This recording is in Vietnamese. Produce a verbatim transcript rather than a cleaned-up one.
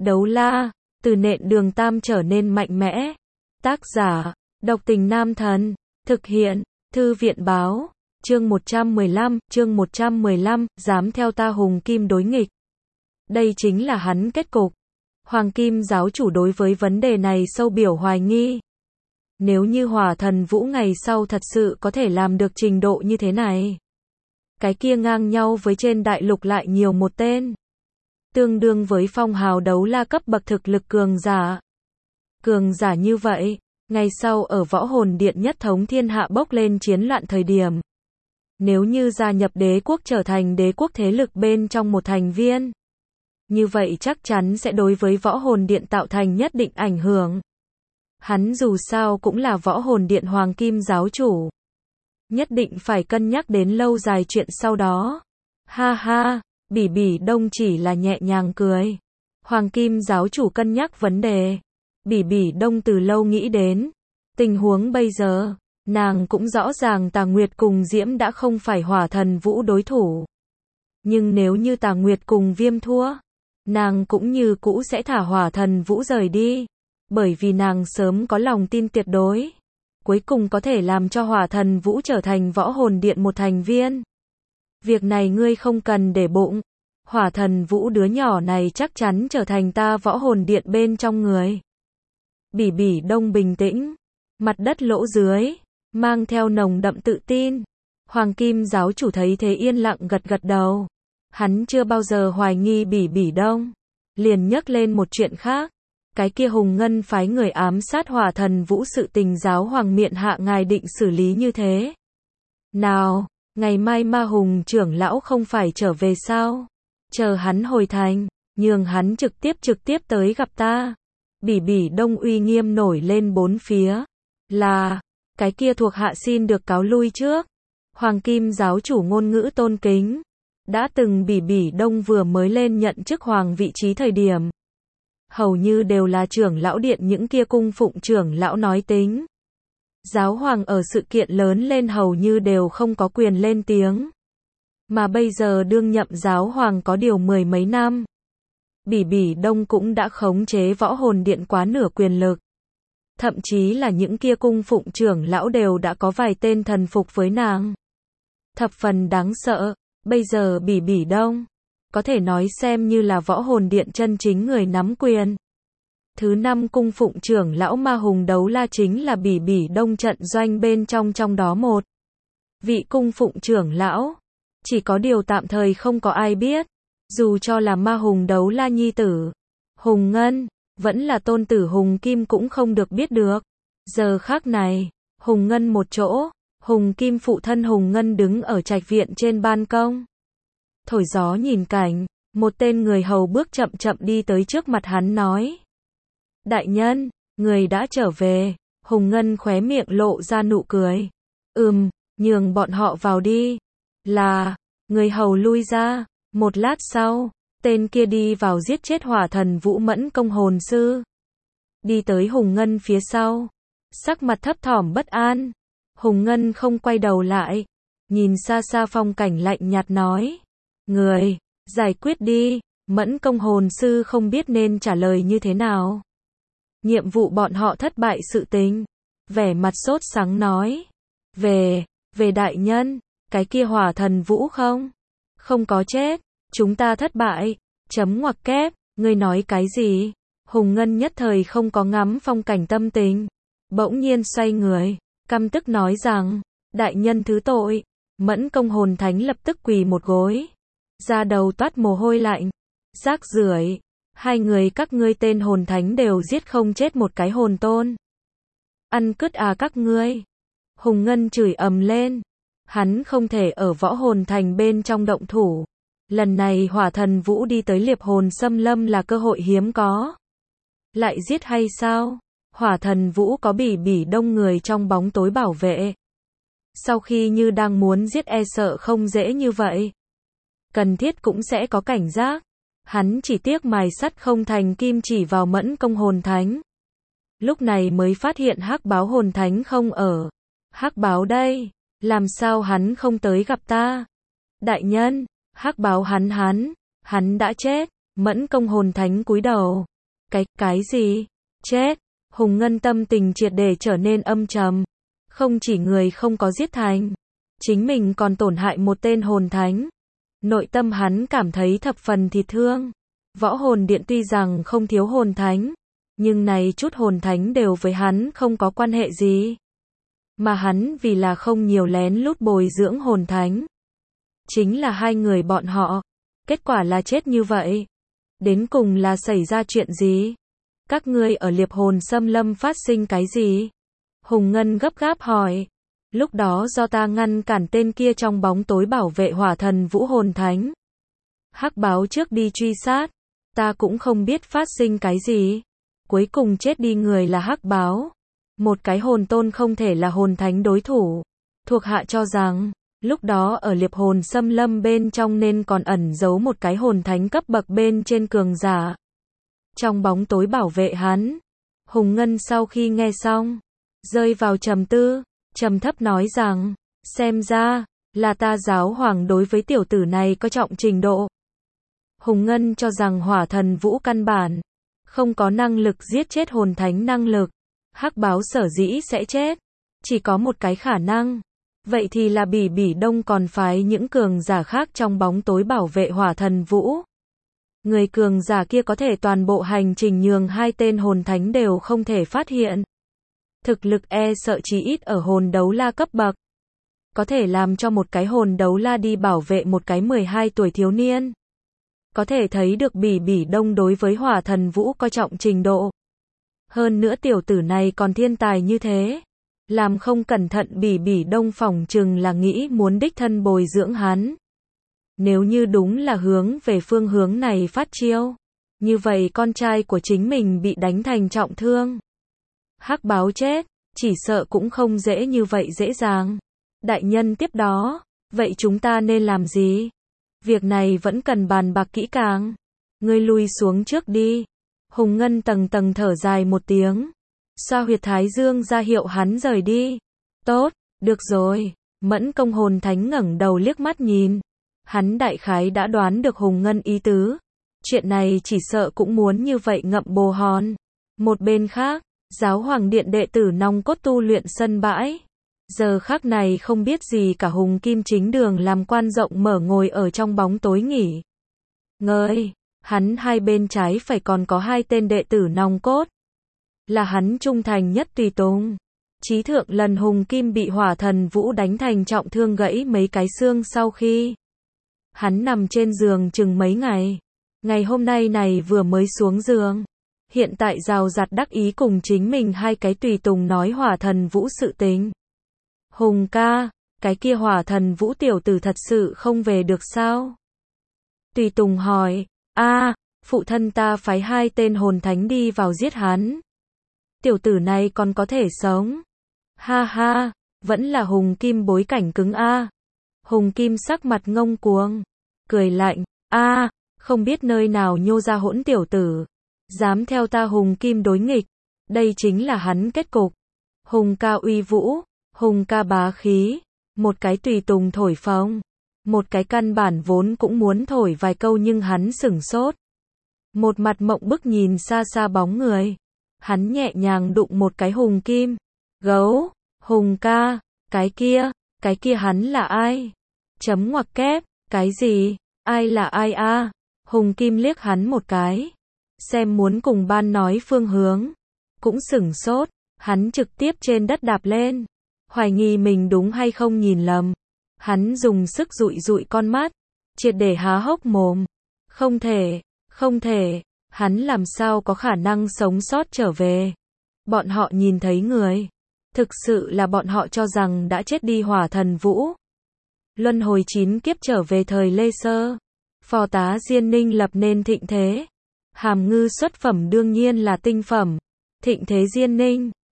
Đấu la, từ nện đường tam trở nên mạnh mẽ. Tác giả, độc tình nam thần. Thực hiện, thư viện báo. Chương một trăm mười lăm, chương một trăm mười lăm, dám theo ta hùng kim đối nghịch. Đây chính là hắn kết cục. Hoàng Kim giáo chủ đối với vấn đề này sâu biểu hoài nghi. Nếu như Hỏa Thần Vũ ngày sau thật sự có thể làm được trình độ như thế này, cái kia ngang nhau với trên đại lục lại nhiều một tên, tương đương với phong hào đấu la cấp bậc thực lực cường giả. Cường giả như vậy, ngày sau ở võ hồn điện nhất thống thiên hạ bốc lên chiến loạn thời điểm, nếu như gia nhập đế quốc trở thành đế quốc thế lực bên trong một thành viên, như vậy chắc chắn sẽ đối với võ hồn điện tạo thành nhất định ảnh hưởng. Hắn dù sao cũng là võ hồn điện Hoàng Kim giáo chủ, nhất định phải cân nhắc đến lâu dài chuyện sau đó. Ha ha, Bỉ Bỉ Đông chỉ là nhẹ nhàng cười. Hoàng Kim giáo chủ cân nhắc vấn đề. Bỉ Bỉ Đông từ lâu nghĩ đến tình huống bây giờ, nàng cũng rõ ràng Tà Nguyệt cùng Diễm đã không phải Hỏa Thần Vũ đối thủ. Nhưng nếu như Tà Nguyệt cùng Viêm thua, nàng cũng như cũ sẽ thả Hỏa Thần Vũ rời đi, bởi vì nàng sớm có lòng tin tuyệt đối, cuối cùng có thể làm cho Hỏa Thần Vũ trở thành võ hồn điện một thành viên. Việc này ngươi không cần để bụng, Hỏa Thần Vũ đứa nhỏ này chắc chắn trở thành ta võ hồn điện bên trong người. Bỉ Bỉ Đông bình tĩnh, mặt đất lỗ dưới, mang theo nồng đậm tự tin. Hoàng Kim giáo chủ thấy thế yên lặng gật gật đầu. Hắn chưa bao giờ hoài nghi Bỉ Bỉ Đông. Liền nhắc lên một chuyện khác. Cái kia Hùng Ngân phái người ám sát Hỏa Thần Vũ sự tình giáo hoàng miện hạ ngài định xử lý như thế nào? Ngày mai Ma Hùng trưởng lão không phải trở về sao? Chờ hắn hồi thành, nhường hắn trực tiếp trực tiếp tới gặp ta. Bỉ Bỉ Đông uy nghiêm nổi lên bốn phía. Là, cái kia thuộc hạ xin được cáo lui trước. Hoàng Kim giáo chủ ngôn ngữ tôn kính. Đã từng Bỉ Bỉ Đông vừa mới lên nhận chức hoàng vị trí thời điểm, hầu như đều là trưởng lão điện những kia cung phụng trưởng lão nói tính. Giáo hoàng ở sự kiện lớn lên hầu như đều không có quyền lên tiếng. Mà bây giờ đương nhậm giáo hoàng có điều mười mấy năm, Bỉ Bỉ Đông cũng đã khống chế võ hồn điện quá nửa quyền lực. Thậm chí là những kia cung phụng trưởng lão đều đã có vài tên thần phục với nàng. Thập phần đáng sợ, bây giờ Bỉ Bỉ Đông có thể nói xem như là võ hồn điện chân chính người nắm quyền. Thứ năm cung phụng trưởng lão Ma Hùng đấu la chính là Bỉ Bỉ Đông trận doanh bên trong trong đó một vị cung phụng trưởng lão. Chỉ có điều tạm thời không có ai biết, dù cho là Ma Hùng đấu la nhi tử Hùng Ngân, vẫn là tôn tử Hùng Kim cũng không được biết được. Giờ khác này, Hùng Ngân một chỗ, Hùng Kim phụ thân Hùng Ngân đứng ở trạch viện trên ban công, thổi gió nhìn cảnh. Một tên người hầu bước chậm chậm đi tới trước mặt hắn nói: Đại nhân, người đã trở về. Hùng Ngân khóe miệng lộ ra nụ cười. Ừm, nhường bọn họ vào đi. Là, người hầu lui ra. Một lát sau, tên kia đi vào giết chết Hỏa Thần Vũ Mẫn công hồn sư. Đi tới Hùng Ngân phía sau, sắc mặt thấp thỏm bất an. Hùng Ngân không quay đầu lại, nhìn xa xa phong cảnh lạnh nhạt nói: Người, giải quyết đi. Mẫn công hồn sư không biết nên trả lời như thế nào. Nhiệm vụ bọn họ thất bại sự tình. Vẻ mặt sốt sắng nói: Về, về đại nhân, cái kia Hỏa Thần Vũ không? Không có chết, chúng ta thất bại. Chấm ngoặc kép, ngươi nói cái gì? Hùng Ngân nhất thời không có ngắm phong cảnh tâm tình. Bỗng nhiên xoay người, căm tức nói rằng: Đại nhân thứ tội. Mẫn công hồn thánh lập tức quỳ một gối, da đầu toát mồ hôi lạnh. Rác rưởi, hai người các ngươi tên hồn thánh đều giết không chết một cái hồn tôn. Ăn cứt à các ngươi. Hùng Ngân chửi ầm lên. Hắn không thể ở võ hồn thành bên trong động thủ. Lần này Hỏa Thần Vũ đi tới liệp hồn xâm lâm là cơ hội hiếm có. Lại giết hay sao? Hỏa Thần Vũ có Bỉ Bỉ Đông người trong bóng tối bảo vệ. Sau khi như đang muốn giết e sợ không dễ như vậy. Cần thiết cũng sẽ có cảnh giác. Hắn chỉ tiếc mài sắt không thành kim chỉ vào Mẫn công hồn thánh. Lúc này mới phát hiện Hắc Báo hồn thánh không ở. Hắc Báo đây, làm sao hắn không tới gặp ta? Đại nhân, Hắc Báo hắn hắn, hắn đã chết. Mẫn công hồn thánh cúi đầu, Cái, cái gì? Chết. Hùng Ngân tâm tình triệt để trở nên âm trầm. Không chỉ người không có giết thành, chính mình còn tổn hại một tên hồn thánh. Nội tâm hắn cảm thấy thập phần thịt thương. Võ hồn điện tuy rằng không thiếu hồn thánh, nhưng này chút hồn thánh đều với hắn không có quan hệ gì. Mà hắn vì là không nhiều lén lút bồi dưỡng hồn thánh. Chính là hai người bọn họ. Kết quả là chết như vậy. Đến cùng là xảy ra chuyện gì? Các ngươi ở liệp hồn xâm lâm phát sinh cái gì? Hùng Ngân gấp gáp hỏi. Lúc đó do ta ngăn cản tên kia trong bóng tối bảo vệ hỏa thần vũ hồn thánh. Hắc báo trước đi truy sát. Ta cũng không biết phát sinh cái gì. Cuối cùng chết đi người là hắc báo. Một cái hồn tôn không thể là hồn thánh đối thủ. Thuộc hạ cho rằng, lúc đó ở liệp hồn xâm lâm bên trong nên còn ẩn giấu một cái hồn thánh cấp bậc bên trên cường giả. Trong bóng tối bảo vệ hắn. Hùng Ngân sau khi nghe xong, rơi vào trầm tư, trầm thấp nói rằng, xem ra, là ta giáo hoàng đối với tiểu tử này có trọng trình độ. Hùng Ngân cho rằng hỏa thần vũ căn bản, không có năng lực giết chết hồn thánh năng lực. Hắc báo sở dĩ sẽ chết, chỉ có một cái khả năng. Vậy thì là Bỉ Bỉ Đông còn phái những cường giả khác trong bóng tối bảo vệ hỏa thần vũ. Người cường giả kia có thể toàn bộ hành trình nhường hai tên hồn thánh đều không thể phát hiện. Thực lực e sợ chí ít ở hồn đấu la cấp bậc. Có thể làm cho một cái hồn đấu la đi bảo vệ một cái mười hai tuổi thiếu niên. Có thể thấy được Bỉ Bỉ Đông đối với hỏa thần vũ coi trọng trình độ. Hơn nữa tiểu tử này còn thiên tài như thế. Làm không cẩn thận Bỉ Bỉ Đông phỏng chừng là nghĩ muốn đích thân bồi dưỡng hắn. Nếu như đúng là hướng về phương hướng này phát chiêu, như vậy con trai của chính mình bị đánh thành trọng thương. Hắc báo chết, chỉ sợ cũng không dễ như vậy dễ dàng. Đại nhân tiếp đó, vậy chúng ta nên làm gì? Việc này vẫn cần bàn bạc kỹ càng. Ngươi lui xuống trước đi. Hùng Ngân tầng tầng thở dài một tiếng. Xoa huyệt thái dương ra hiệu hắn rời đi. Tốt, được rồi. Mẫn công hồn thánh ngẩng đầu liếc mắt nhìn. Hắn đại khái đã đoán được Hùng Ngân ý tứ. Chuyện này chỉ sợ cũng muốn như vậy ngậm bồ hòn. Một bên khác, giáo hoàng điện đệ tử nòng cốt tu luyện sân bãi. Giờ khắc này không biết gì cả Hùng Kim chính đường làm quan rộng mở ngồi ở trong bóng tối nghỉ ngơi. Hắn hai bên trái phải còn có hai tên đệ tử nòng cốt. Là hắn trung thành nhất tùy tùng. Chí thượng lần Hùng Kim bị hỏa thần vũ đánh thành trọng thương gãy mấy cái xương sau khi hắn nằm trên giường chừng mấy ngày. Ngày hôm nay này vừa mới xuống giường. Hiện tại rào rạt đắc ý cùng chính mình hai cái tùy tùng nói hỏa thần vũ sự tình. Hùng ca, cái kia hỏa thần vũ tiểu tử thật sự không về được sao? Tùy tùng hỏi, a, phụ thân ta phái hai tên hồn thánh đi vào giết hắn. Tiểu tử này còn có thể sống. Ha ha, vẫn là Hùng Kim bối cảnh cứng a. Hùng Kim sắc mặt ngông cuồng, cười lạnh, a, không biết nơi nào nhô ra hỗn tiểu tử. Dám theo ta Hùng Kim đối nghịch, đây chính là hắn kết cục. Hùng ca uy vũ, Hùng ca bá khí, một cái tùy tùng thổi phồng, một cái căn bản vốn cũng muốn thổi vài câu nhưng hắn sửng sốt. Một mặt mộng bức nhìn xa xa bóng người, hắn nhẹ nhàng đụng một cái Hùng Kim. Gấu, Hùng ca, cái kia, cái kia hắn là ai? Chấm ngoặc kép, cái gì? Ai là ai a? Hùng Kim liếc hắn một cái. Xem muốn cùng ban nói phương hướng. Cũng sửng sốt, hắn trực tiếp trên đất đạp lên. Hoài nghi mình đúng hay không nhìn lầm. Hắn dùng sức dụi dụi con mắt. Triệt để há hốc mồm. Không thể, không thể. Hắn làm sao có khả năng sống sót trở về. Bọn họ nhìn thấy người. Thực sự là bọn họ cho rằng đã chết đi hỏa thần vũ. Luân hồi chín kiếp trở về thời Lê Sơ. Phò tá Diên Ninh lập nên thịnh thế. Hàm ngư xuất phẩm đương nhiên là tinh phẩm. Thịnh thế Diên Ninh.